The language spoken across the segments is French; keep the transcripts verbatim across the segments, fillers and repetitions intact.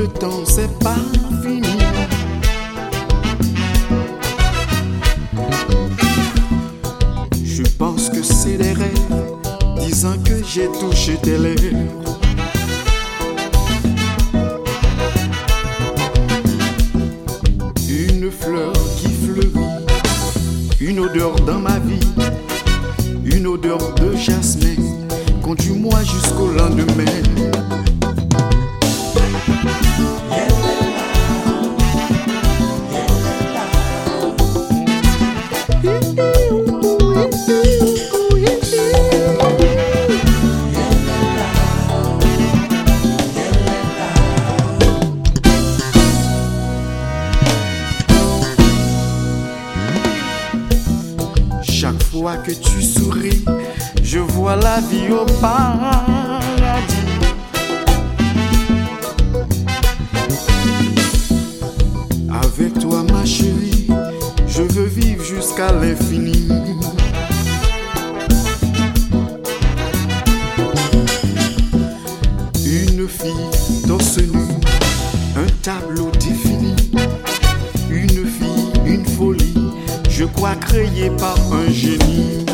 le temps c'est pas fini. Je pense que c'est des rêves, disant que j'ai touché tes lèvres. Une fleur qui fleurit, une odeur dans ma vie, une odeur de jasmin, conduis-moi jusqu'au lendemain. Chaque fois que tu souris, je vois la vie au paradis. Avec toi ma chérie, je veux vivre jusqu'à l'infini. Une fille torse nu, un tableau défini. Une fille, une folie, je crois créée par un génie.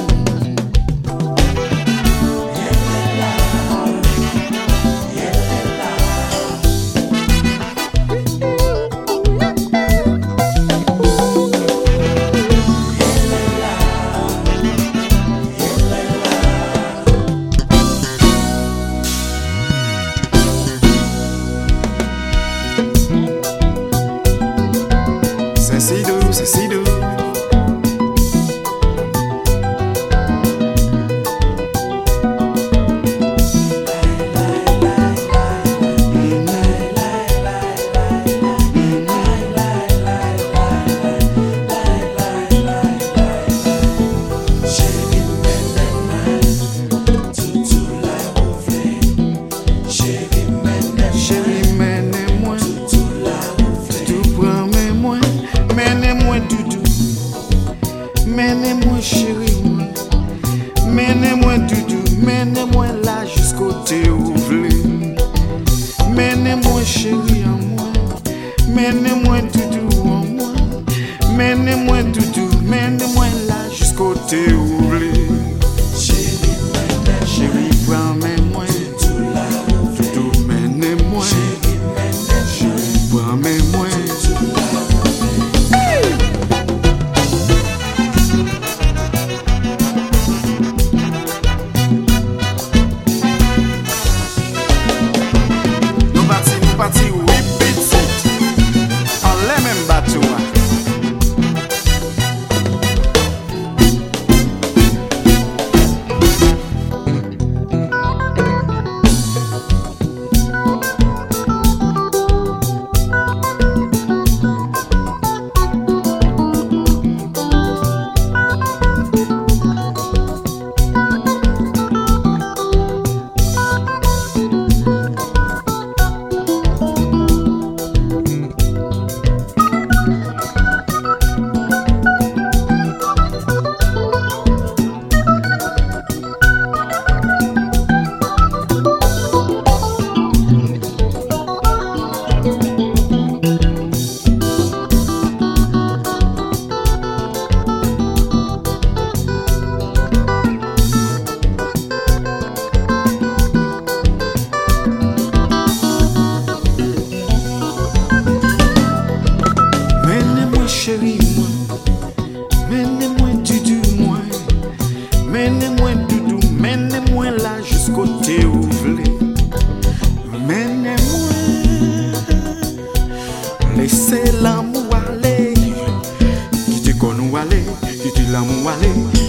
C'est si doux, c'est si doux. Menez-moi chérie, menez-moi doudou, menez-moi là jusqu'au thé ouvré. Menez-moi chérie en moi, menez-moi doudou en moi. Menez-moi doudou, menez-moi là jusqu'au thé ouvré. Chérie, chérie, prends-moi, doudou, menez-moi. Chérie, prends-moi. Parti repeat it, on les mêmes bateaux. Chérie, moi, menez-moi doudou, moi, menez-moi doudou, menez-moi là jusqu'au thé ouvré. Menez-moi, laissez l'amour aller, quittez qu'on nous aller, quittez l'amour aller.